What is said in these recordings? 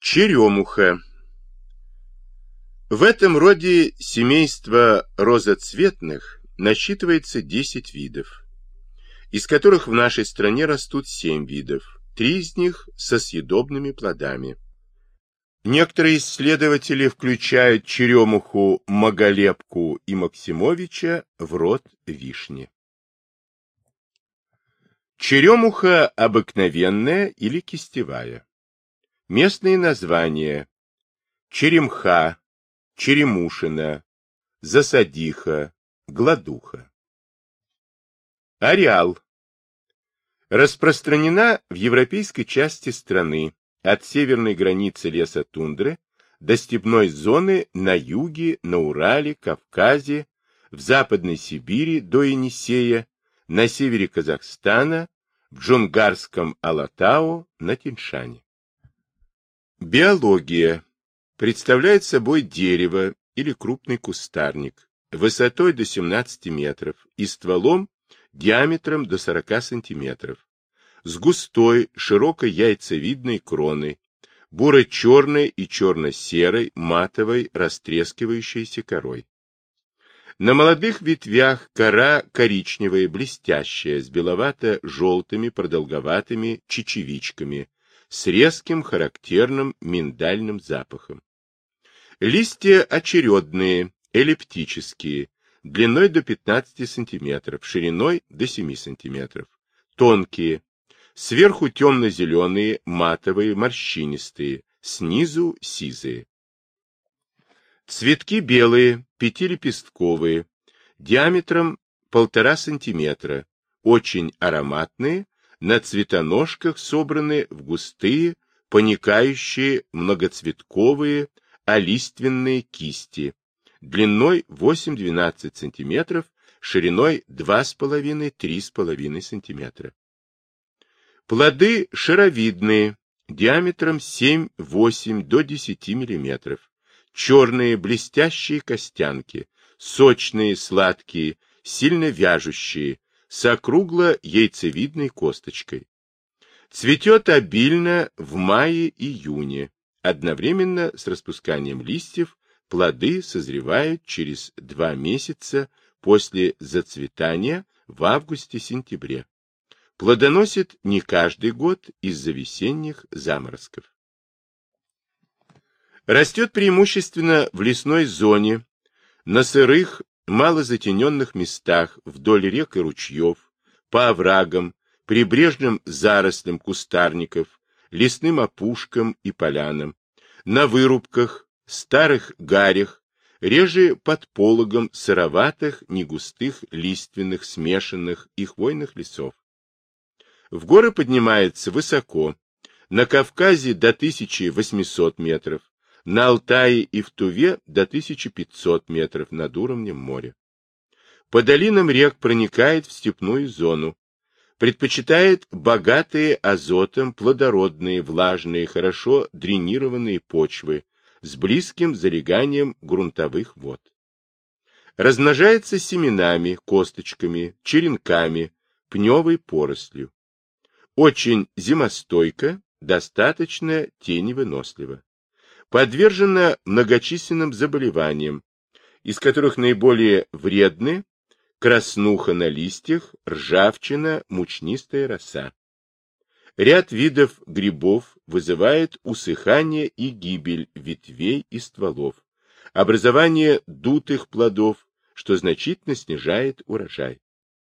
Черемуха. В этом роде семейства розоцветных насчитывается 10 видов, из которых в нашей стране растут 7 видов, 3 из них со съедобными плодами. Некоторые исследователи включают черемуху Маголепку и Максимовича в род вишни. Черемуха обыкновенная или кистевая. Местные названия: черемха, черемушина, засадиха, гладуха. Ареал. Распространена в европейской части страны от северной границы леса-тундры до степной зоны на юге, на Урале, Кавказе, в Западной Сибири до Енисея, на севере Казахстана, в Джунгарском Алатау, на Тяньшане. Биология. Представляет собой дерево или крупный кустарник высотой до 17 метров и стволом диаметром до 40 сантиметров, с густой, широкой яйцевидной кроной, буро-черной и черно-серой, матовой, растрескивающейся корой. На молодых ветвях кора коричневая, блестящая, с беловато-желтыми продолговатыми чечевичками, с резким характерным миндальным запахом. Листья очередные, эллиптические, длиной до 15 см, шириной до 7 см, тонкие, сверху темно-зеленые, матовые, морщинистые, снизу сизые. Цветки белые, пятилепестковые, диаметром 1,5 см, очень ароматные, на цветоножках собраны в густые, поникающие многоцветковые олиственные кисти, длиной 8-12 см, шириной 2,5-3,5 см. Плоды шаровидные, диаметром 7-8 до 10 мм, черные блестящие костянки, сочные, сладкие, сильно вяжущие, с округло-яйцевидной косточкой. Цветет обильно в мае-июне. Одновременно с распусканием листьев плоды созревают через 2 месяца после зацветания в августе-сентябре. Плодоносит не каждый год из-за весенних заморозков. Растет преимущественно в лесной зоне, на сырых, малозатененных местах, вдоль рек и ручьев, по оврагам, прибрежным зарослям кустарников, лесным опушкам и полянам, на вырубках, старых гарях, реже под пологом сыроватых, негустых, лиственных, смешанных и хвойных лесов. В горы поднимается высоко, на Кавказе до 1800 метров, на Алтае и в Туве до 1500 метров над уровнем моря. По долинам рек проникает в степную зону, предпочитает богатые азотом, плодородные, влажные, хорошо дренированные почвы с близким залеганием грунтовых вод. Размножается семенами, косточками, черенками, пневой порослью. Очень зимостойко, достаточно теневынослива. Подвержена многочисленным заболеваниям, из которых наиболее вредны краснуха на листьях, ржавчина, мучнистая роса. Ряд видов грибов вызывает усыхание и гибель ветвей и стволов, образование дутых плодов, что значительно снижает урожай.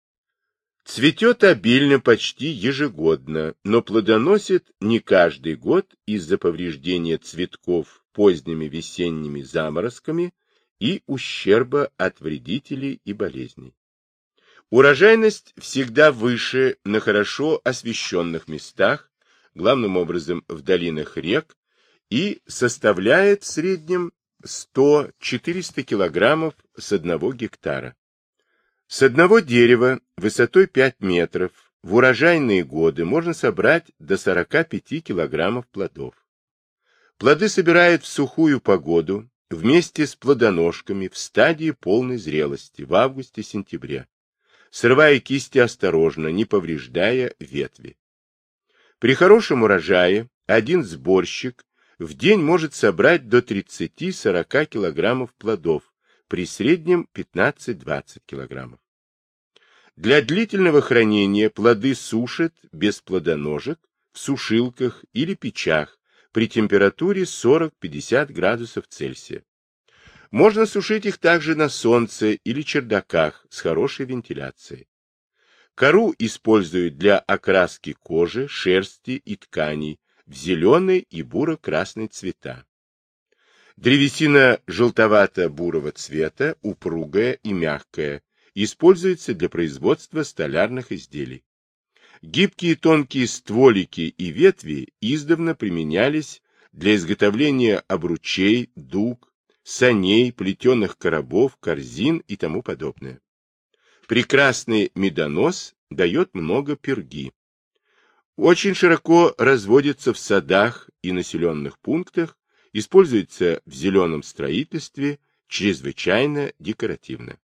Цветет обильно почти ежегодно, но плодоносит не каждый год из-за повреждения цветков поздними весенними заморозками и ущерба от вредителей и болезней. Урожайность всегда выше на хорошо освещенных местах, главным образом в долинах рек, и составляет в среднем 100-400 килограммов с 1 гектара. С одного дерева высотой 5 метров в урожайные годы можно собрать до 45 килограммов плодов. Плоды собирают в сухую погоду вместе с плодоножками в стадии полной зрелости в августе-сентябре, срывая кисти осторожно, не повреждая ветви. При хорошем урожае один сборщик в день может собрать до 30-40 килограммов плодов, при среднем 15-20 килограммов. Для длительного хранения плоды сушат без плодоножек в сушилках или печах при температуре 40-50 градусов Цельсия. Можно сушить их также на солнце или чердаках с хорошей вентиляцией. Кору используют для окраски кожи, шерсти и тканей в зеленый и буро-красный цвета. Древесина желтовато-бурого цвета, упругая и мягкая, используется для производства столярных изделий. Гибкие тонкие стволики и ветви издавна применялись для изготовления обручей, дуг, саней, плетеных коробов, корзин и тому подобное. Прекрасный медонос дает много перги. Очень широко разводится в садах и населенных пунктах, используется в зеленом строительстве, чрезвычайно декоративно.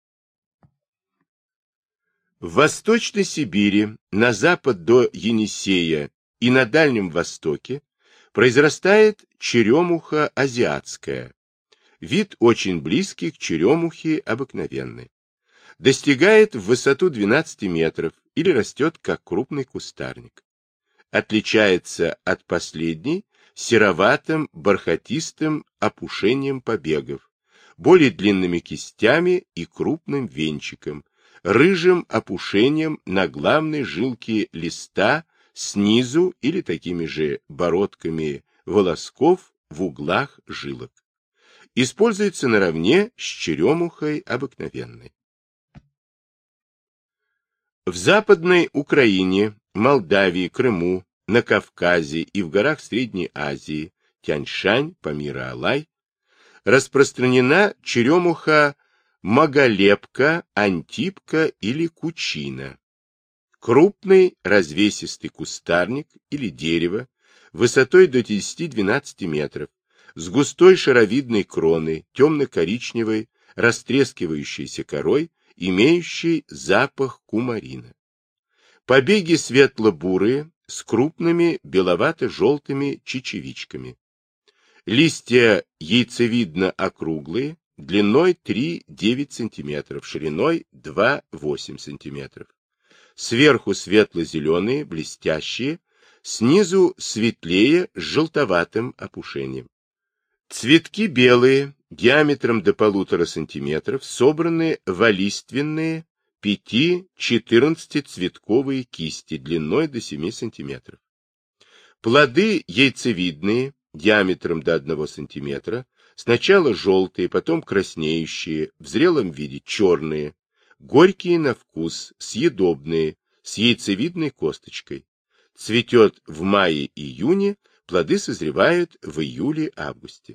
В Восточной Сибири, на запад до Енисея и на Дальнем Востоке произрастает черемуха азиатская, вид очень близкий к черемухе обыкновенной. Достигает в высоту 12 метров или растет как крупный кустарник. Отличается от последней сероватым бархатистым опушением побегов, более длинными кистями и крупным венчиком, рыжим опушением на главной жилке листа снизу или такими же бородками волосков в углах жилок. Используется наравне с черемухой обыкновенной. В Западной Украине, Молдавии, Крыму, на Кавказе и в горах Средней Азии, Тянь-Шань, Памир-Алай, распространена черемуха маголепка, антипка или кучина. Крупный развесистый кустарник или дерево высотой до 10-12 метров, с густой шаровидной кроной, темно-коричневой, растрескивающейся корой, имеющей запах кумарина. Побеги светло-бурые, с крупными беловато-желтыми чечевичками. Листья яйцевидно-округлые, длиной 3-9 см, шириной 2-8 см. Сверху светло-зеленые, блестящие, снизу светлее с желтоватым опушением. Цветки белые, диаметром до 1,5 см, собраны в олиственные 5-14 цветковые кисти длиной до 7 см. Плоды яйцевидные, диаметром до 1 см, сначала желтые, потом краснеющие, в зрелом виде черные, горькие на вкус, съедобные, с яйцевидной косточкой. Цветет в мае-июне, плоды созревают в июле-августе.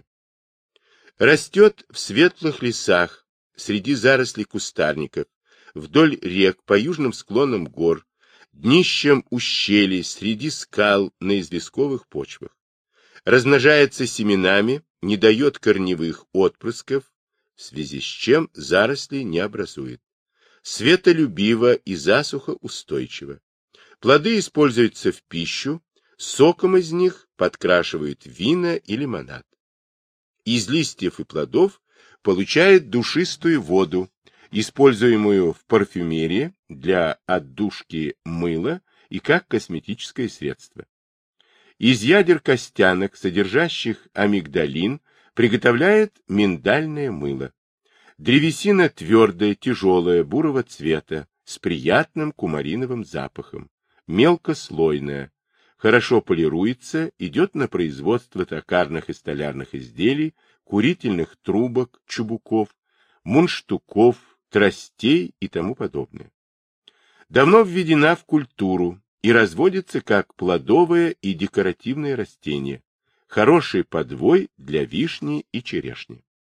Растет в светлых лесах, среди зарослей кустарников, вдоль рек, по южным склонам гор, днищам ущелий, среди скал на известковых почвах. Размножается семенами, не дает корневых отпрысков, в связи с чем заросли не образует. Светолюбиво и засухоустойчиво. Плоды используются в пищу, соком из них подкрашивают вина и лимонад. Из листьев и плодов получает душистую воду, используемую в парфюмерии для отдушки мыла и как косметическое средство. Из ядер костянок, содержащих амигдалин, приготовляют миндальное мыло. Древесина твердая, тяжелая, бурого цвета, с приятным кумариновым запахом, мелкослойная, хорошо полируется, идет на производство токарных и столярных изделий, курительных трубок, чубуков, мундштуков, тростей и тому подобное. Давно введена в культуру и разводится как плодовое и декоративное растение, хороший подвой для вишни и черешни.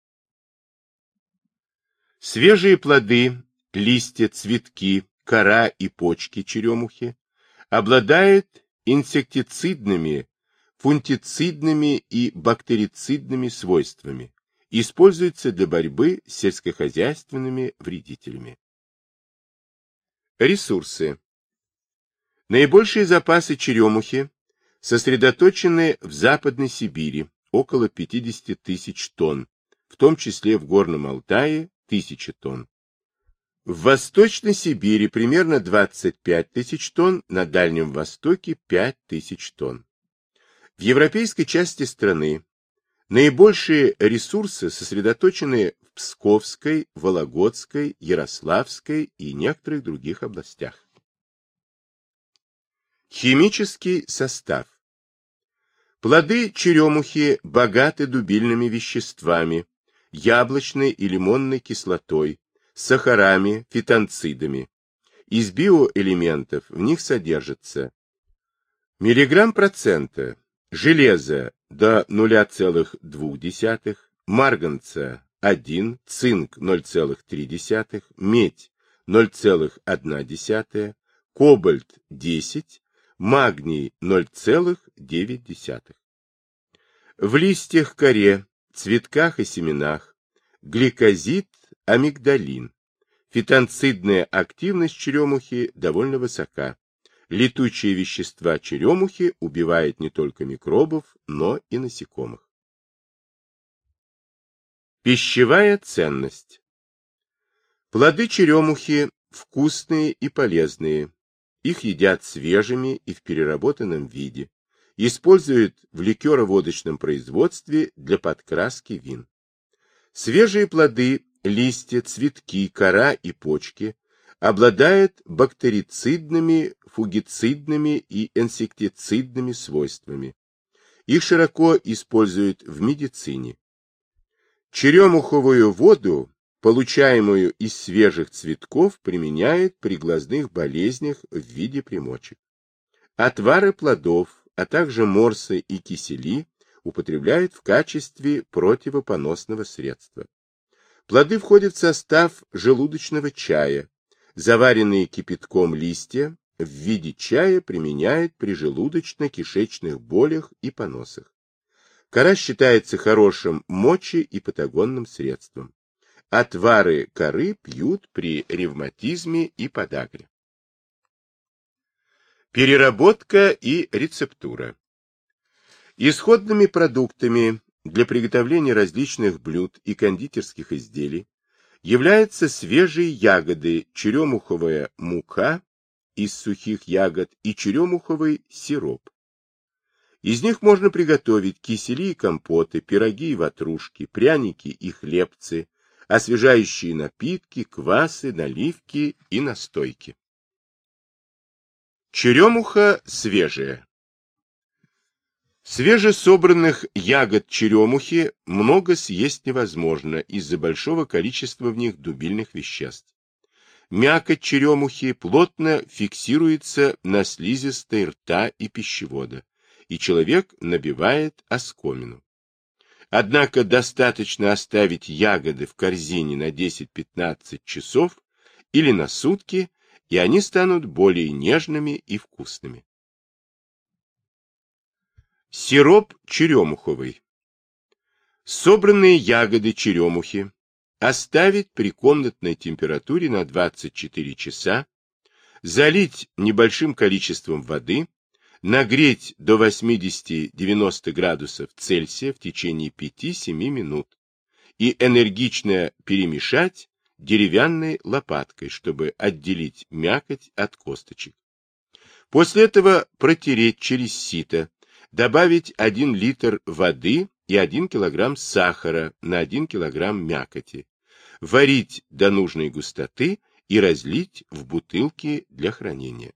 Свежие плоды, листья, цветки, кора и почки черемухи обладают инсектицидными, фунгицидными и бактерицидными свойствами, используются для борьбы с сельскохозяйственными вредителями. Ресурсы. Наибольшие запасы черемухи сосредоточены в Западной Сибири, около 50 тысяч тонн, в том числе в Горном Алтае 1000 тонн. В Восточной Сибири примерно 25 тысяч тонн, на Дальнем Востоке 5000 тонн. В европейской части страны наибольшие ресурсы сосредоточены в Псковской, Вологодской, Ярославской и некоторых других областях. Химический состав. Плоды черемухи богаты дубильными веществами, яблочной и лимонной кислотой, сахарами, фитонцидами. Из биоэлементов в них содержится миллиграмм процента железа до 0,2, марганца 1, цинк 0,3, медь 0,1, кобальт 10, магний 0,9. В листьях, коре, цветках и семенах гликозид, амигдалин. Фитонцидная активность черемухи довольно высока. Летучие вещества черемухи убивают не только микробов, но и насекомых. Пищевая ценность. Плоды черемухи вкусные и полезные. Их едят свежими и в переработанном виде. Используют в ликероводочном производстве для подкраски вин. Свежие плоды, листья, цветки, кора и почки обладают бактерицидными, фугицидными и инсектицидными свойствами. Их широко используют в медицине. Черемуховую воду, получаемую из свежих цветков, применяют при глазных болезнях в виде примочек. Отвары плодов, а также морсы и кисели употребляют в качестве противопоносного средства. Плоды входят в состав желудочного чая. Заваренные кипятком листья в виде чая применяют при желудочно-кишечных болях и поносах. Кора считается хорошим моче- и патагонным средством. Отвары коры пьют при ревматизме и подагре. Переработка и рецептура. Исходными продуктами для приготовления различных блюд и кондитерских изделий являются свежие ягоды, черемуховая мука из сухих ягод и черемуховый сироп. Из них можно приготовить кисели и компоты, пироги и ватрушки, пряники и хлебцы, освежающие напитки, квасы, наливки и настойки. Черемуха свежая. Свежесобранных ягод черемухи много съесть невозможно из-за большого количества в них дубильных веществ. Мякоть черемухи плотно фиксируется на слизистой рта и пищевода, и человек набивает оскомину. Однако достаточно оставить ягоды в корзине на 10-15 часов или на сутки, и они станут более нежными и вкусными. Сироп черемуховый. Собранные ягоды черемухи оставить при комнатной температуре на 24 часа, залить небольшим количеством воды, нагреть до 80-90 градусов Цельсия в течение 5-7 минут и энергично перемешать деревянной лопаткой, чтобы отделить мякоть от косточек. После этого протереть через сито, добавить 1 литр воды и 1 килограмм сахара на 1 килограмм мякоти, варить до нужной густоты и разлить в бутылки для хранения.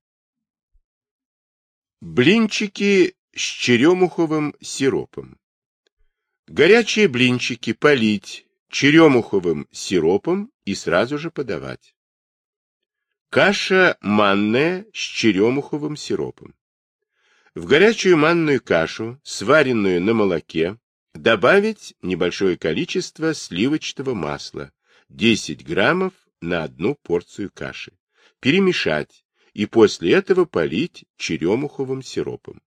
Блинчики с черемуховым сиропом. Горячие блинчики полить черемуховым сиропом и сразу же подавать. Каша манная с черемуховым сиропом. В горячую манную кашу, сваренную на молоке, добавить небольшое количество сливочного масла, 10 граммов на 1 порцию каши, перемешать и после этого полить черемуховым сиропом.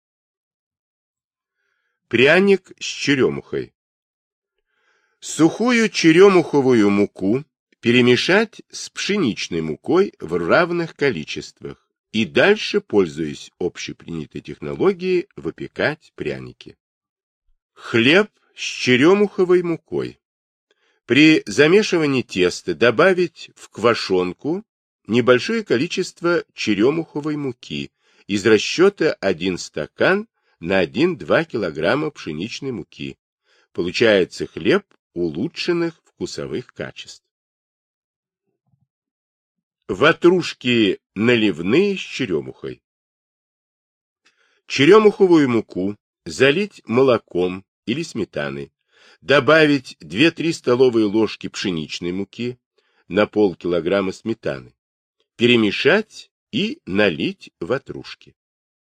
Пряник с черемухой. Сухую черемуховую муку перемешать с пшеничной мукой в равных количествах и дальше, пользуясь общепринятой технологией, выпекать пряники. Хлеб черемуховой мукой. При замешивании теста добавить в квашенку небольшое количество черемуховой муки из расчета 1 стакан на 1-2 кг пшеничной муки. Получается хлеб улучшенных вкусовых качеств. Ватрушки наливные с черемухой. Черемуховую муку залить молоком или сметаной, добавить 2-3 столовые ложки пшеничной муки на полкилограмма сметаны, перемешать и налить ватрушки.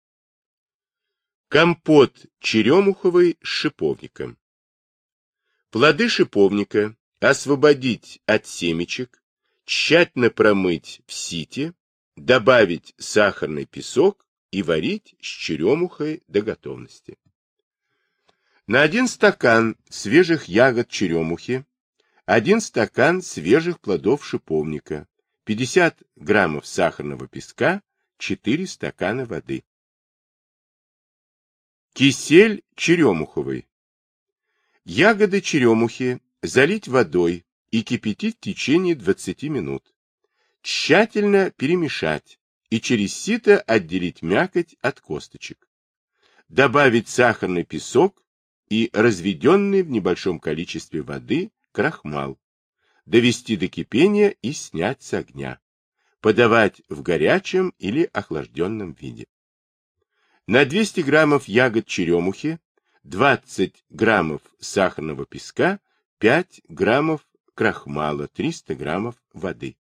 Компот черемуховый с шиповником. Плоды шиповника освободить от семечек, тщательно промыть в сите, добавить сахарный песок и варить с черемухой до готовности. На 1 стакан свежих ягод черемухи 1 стакан свежих плодов шиповника, 50 граммов сахарного песка, 4 стакана воды. Кисель черемуховый. Ягоды черемухи залить водой и кипятить в течение 20 минут. Тщательно перемешать и через сито отделить мякоть от косточек. Добавить сахарный песок и разведенный в небольшом количестве воды крахмал. Довести до кипения и снять с огня. Подавать в горячем или охлажденном виде. На 200 граммов ягод черемухи 20 граммов сахарного песка, 5 граммов крахмала, 300 граммов воды.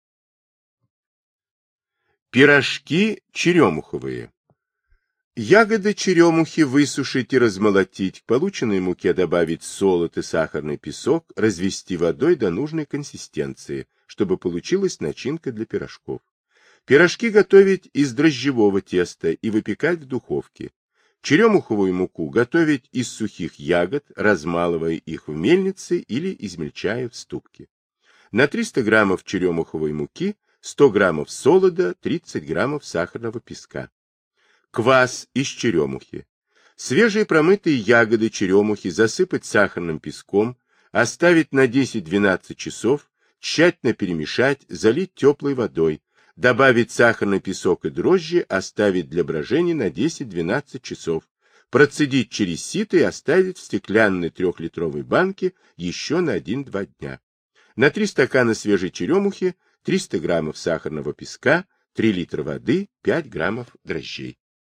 Пирожки черемуховые. Ягоды черемухи высушить и размолотить, к полученной муке добавить солод и сахарный песок, развести водой до нужной консистенции, чтобы получилась начинка для пирожков. Пирожки готовить из дрожжевого теста и выпекать в духовке. Черемуховую муку готовить из сухих ягод, размалывая их в мельнице или измельчая в ступке. На 300 граммов черемуховой муки 100 граммов солода, 30 граммов сахарного песка. Квас из черемухи. Свежие промытые ягоды черемухи засыпать сахарным песком, оставить на 10-12 часов, тщательно перемешать, залить теплой водой, добавить сахарный песок и дрожжи, оставить для брожения на 10-12 часов, процедить через сито и оставить в стеклянной 3-литровой банке еще на 1-2 дня. На 3 стакана свежей черемухи 300 граммов сахарного песка, 3 литра воды, 5 граммов дрожжей.